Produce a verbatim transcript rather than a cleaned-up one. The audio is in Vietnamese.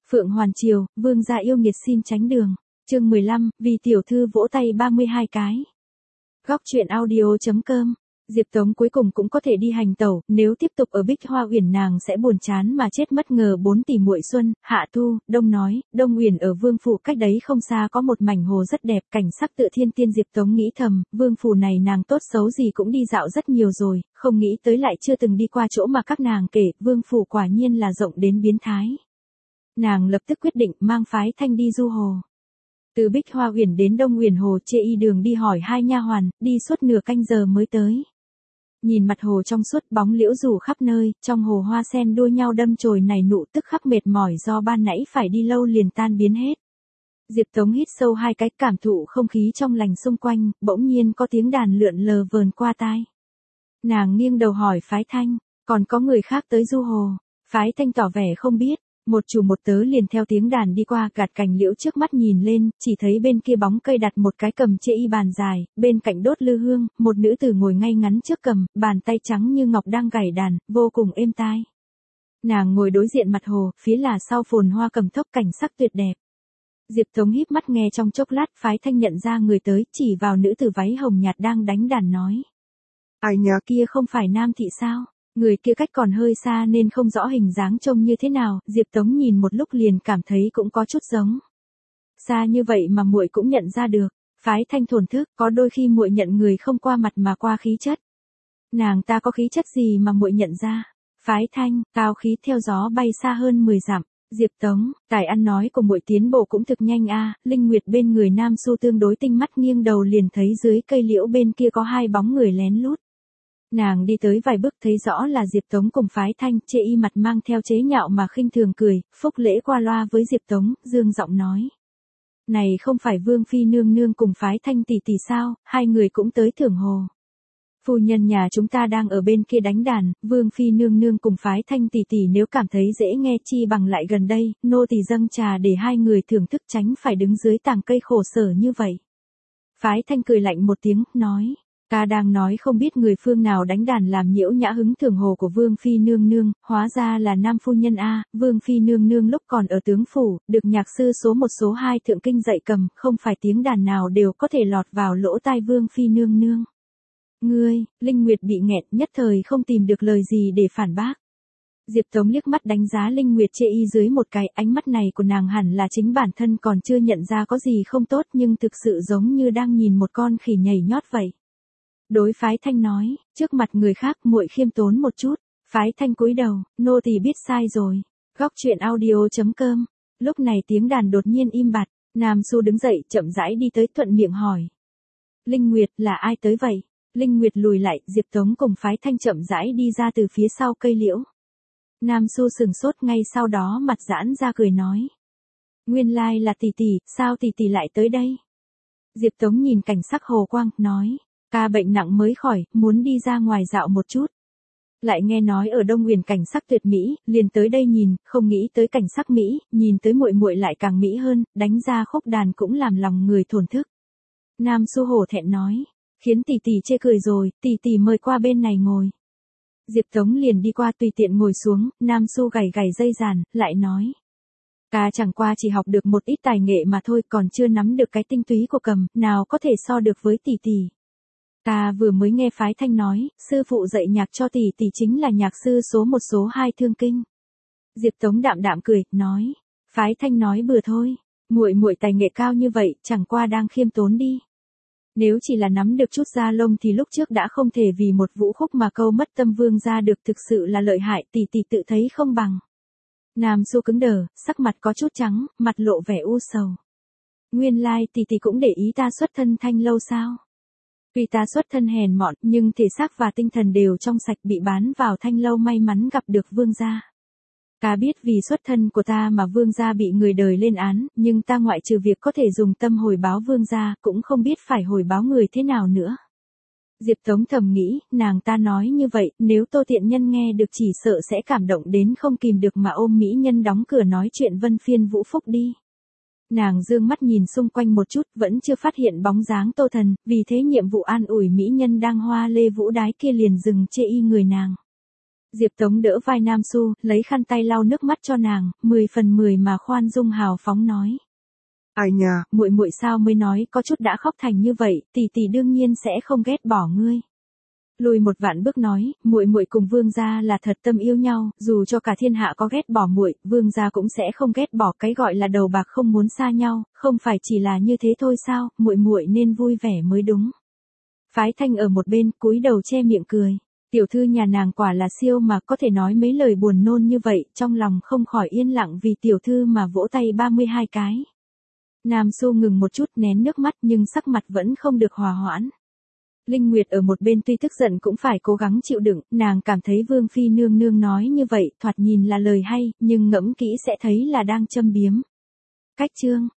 Phượng Hoàn Triều, vương gia yêu nghiệt xin tránh đường. Chương mười lăm, vì tiểu thư vỗ tay ba mươi hai cái. Góc truyện audio.com. Diệp Tống cuối cùng cũng có thể đi hành tẩu, nếu tiếp tục ở Bích Hoa Uyển nàng sẽ buồn chán mà chết mất. Ngờ bốn tỷ muội xuân, hạ thu, đông nói, Đông Uyển ở Vương phủ cách đấy không xa có một mảnh hồ rất đẹp, cảnh sắc tựa thiên tiên. Diệp Tống nghĩ thầm, Vương phủ này nàng tốt xấu gì cũng đi dạo rất nhiều rồi, không nghĩ tới lại chưa từng đi qua chỗ mà các nàng kể. Vương phủ quả nhiên là rộng đến biến thái. Nàng lập tức quyết định mang phái thanh đi du hồ. Từ Bích Hoa Uyển đến Đông Uyển hồ chê y đường đi hỏi hai nha hoàn, đi suốt nửa canh giờ mới tới. Nhìn mặt hồ trong suốt, bóng liễu rủ khắp nơi, trong hồ hoa sen đua nhau đâm chồi nảy nụ, tức khắc mệt mỏi do ban nãy phải đi lâu liền tan biến hết. Diệp Tống hít sâu hai cái, cảm thụ không khí trong lành xung quanh, bỗng nhiên có tiếng đàn lượn lờ vờn qua tai. Nàng nghiêng đầu hỏi phái thanh, còn có người khác tới du hồ? Phái thanh tỏ vẻ không biết. Một chủ một tớ liền theo tiếng đàn đi qua, gạt cành liễu trước mắt nhìn lên, chỉ thấy bên kia bóng cây đặt một cái cầm chê y bàn dài, bên cạnh đốt lư hương, một nữ tử ngồi ngay ngắn trước cầm, bàn tay trắng như ngọc đang gảy đàn, vô cùng êm tai. Nàng ngồi đối diện mặt hồ, phía là sau phồn hoa cầm thốc, cảnh sắc tuyệt đẹp. Diệp Tống híp mắt nghe trong chốc lát, phái thanh nhận ra người tới, chỉ vào nữ tử váy hồng nhạt đang đánh đàn nói. Ai nhờ kia không phải Nam Thị sao? Người kia cách còn hơi xa nên không rõ hình dáng trông như thế nào, Diệp Tống nhìn một lúc liền cảm thấy cũng có chút giống. Xa như vậy mà muội cũng nhận ra được. Phái thanh thổn thức, có đôi khi muội nhận người không qua mặt mà qua khí chất. Nàng ta có khí chất gì mà muội nhận ra? Phái thanh, cao khí theo gió bay xa hơn mười dặm. Diệp Tống, tài ăn nói của muội tiến bộ cũng thực nhanh a. Linh Nguyệt bên người Nam Xu tương đối tinh mắt, nghiêng đầu liền thấy dưới cây liễu bên kia có hai bóng người lén lút. Nàng đi tới vài bước thấy rõ là Diệp Tống cùng phái thanh, chê y mặt mang theo chế nhạo mà khinh thường cười, phúc lễ qua loa với Diệp Tống, dương giọng nói. Này không phải Vương Phi nương nương cùng phái thanh tỷ tỷ sao, hai người cũng tới thưởng hồ. Phu nhân nhà chúng ta đang ở bên kia đánh đàn, Vương Phi nương nương cùng phái thanh tỷ tỷ nếu cảm thấy dễ nghe chi bằng lại gần đây, nô tỳ dâng trà để hai người thưởng thức tránh phải đứng dưới tàng cây khổ sở như vậy. Phái thanh cười lạnh một tiếng, nói. Ta đang nói không biết người phương nào đánh đàn làm nhiễu nhã hứng thưởng hồ của Vương Phi nương nương, hóa ra là Nam phu nhân a. Vương Phi nương nương lúc còn ở tướng phủ, được nhạc sư số một số hai thượng kinh dạy cầm, không phải tiếng đàn nào đều có thể lọt vào lỗ tai Vương Phi nương nương. Ngươi, Linh Nguyệt bị nghẹn, nhất thời không tìm được lời gì để phản bác. Diệp Tống liếc mắt đánh giá Linh Nguyệt chê y dưới một cái, ánh mắt này của nàng hẳn là chính bản thân còn chưa nhận ra có gì không tốt, nhưng thực sự giống như đang nhìn một con khỉ nhảy nhót vậy. Đối phái thanh nói, trước mặt người khác muội khiêm tốn một chút. Phái thanh cúi đầu, nô tỳ biết sai rồi. Góc truyện audio.com. Lúc này tiếng đàn đột nhiên im bặt, Nam Xu đứng dậy chậm rãi đi tới, thuận miệng hỏi. Linh Nguyệt, là ai tới vậy? Linh Nguyệt lùi lại, Diệp Tống cùng phái thanh chậm rãi đi ra từ phía sau cây liễu. Nam Xu sừng sốt, ngay sau đó mặt giãn ra cười nói. Nguyên lai là tỷ tỷ, sao tỷ tỷ lại tới đây? Diệp Tống nhìn cảnh sắc hồ quang, nói. Ca bệnh nặng mới khỏi, muốn đi ra ngoài dạo một chút. Lại nghe nói ở Đông Uyển cảnh sắc tuyệt mỹ, liền tới đây nhìn, không nghĩ tới cảnh sắc mỹ, nhìn tới muội muội lại càng mỹ hơn, đánh ra khúc đàn cũng làm lòng người thổn thức. Nam Xu hổ thẹn nói, khiến tỷ tỷ chê cười rồi, tỷ tỷ mời qua bên này ngồi. Diệp Tống liền đi qua tùy tiện ngồi xuống, Nam Xu gảy gảy dây đàn, lại nói. Ca chẳng qua chỉ học được một ít tài nghệ mà thôi, còn chưa nắm được cái tinh túy của cầm, nào có thể so được với tỷ tỷ. Ta vừa mới nghe phái thanh nói, sư phụ dạy nhạc cho tỷ tỷ chính là nhạc sư số một số hai thương kinh. Diệp Tống đạm đạm cười, nói, phái thanh nói bừa thôi, muội muội tài nghệ cao như vậy, chẳng qua đang khiêm tốn đi. Nếu chỉ là nắm được chút da lông thì lúc trước đã không thể vì một vũ khúc mà câu mất tâm vương ra được, thực sự là lợi hại, tỷ tỷ tự thấy không bằng. Nam Xu cứng đờ, sắc mặt có chút trắng, mặt lộ vẻ u sầu. Nguyên lai tỷ tỷ cũng để ý ta xuất thân thanh lâu sao? Tuy ta xuất thân hèn mọn, nhưng thể xác và tinh thần đều trong sạch, bị bán vào thanh lâu may mắn gặp được vương gia. Ta biết vì xuất thân của ta mà vương gia bị người đời lên án, nhưng ta ngoại trừ việc có thể dùng tâm hồi báo vương gia, cũng không biết phải hồi báo người thế nào nữa. Diệp Tống thầm nghĩ, nàng ta nói như vậy, nếu Tô Tiện Nhân nghe được chỉ sợ sẽ cảm động đến không kìm được mà ôm mỹ nhân đóng cửa nói chuyện vân phiên vũ phúc đi. Nàng dương mắt nhìn xung quanh một chút, vẫn chưa phát hiện bóng dáng Tô Thần, vì thế nhiệm vụ an ủi mỹ nhân đang hoa lê vũ đái kia liền dừng chê y người nàng. Diệp Tống đỡ vai Nam Xu, lấy khăn tay lau nước mắt cho nàng, mười phần mười mà khoan dung hào phóng nói. Ai nhà, muội muội sao mới nói có chút đã khóc thành như vậy, tỷ tỷ đương nhiên sẽ không ghét bỏ ngươi. Lùi một vạn bước nói, muội muội cùng Vương gia là thật tâm yêu nhau, dù cho cả thiên hạ có ghét bỏ muội, Vương gia cũng sẽ không ghét bỏ, cái gọi là đầu bạc không muốn xa nhau, không phải chỉ là như thế thôi sao, muội muội nên vui vẻ mới đúng. Phái Thanh ở một bên, cúi đầu che miệng cười. Tiểu thư nhà nàng quả là siêu mà có thể nói mấy lời buồn nôn như vậy, trong lòng không khỏi yên lặng vì tiểu thư mà vỗ tay ba mươi hai cái. Nam Xu ngừng một chút nén nước mắt nhưng sắc mặt vẫn không được hòa hoãn. Linh Nguyệt ở một bên tuy tức giận cũng phải cố gắng chịu đựng, nàng cảm thấy Vương Phi nương nương nói như vậy, thoạt nhìn là lời hay, nhưng ngẫm kỹ sẽ thấy là đang châm biếm. Cách chương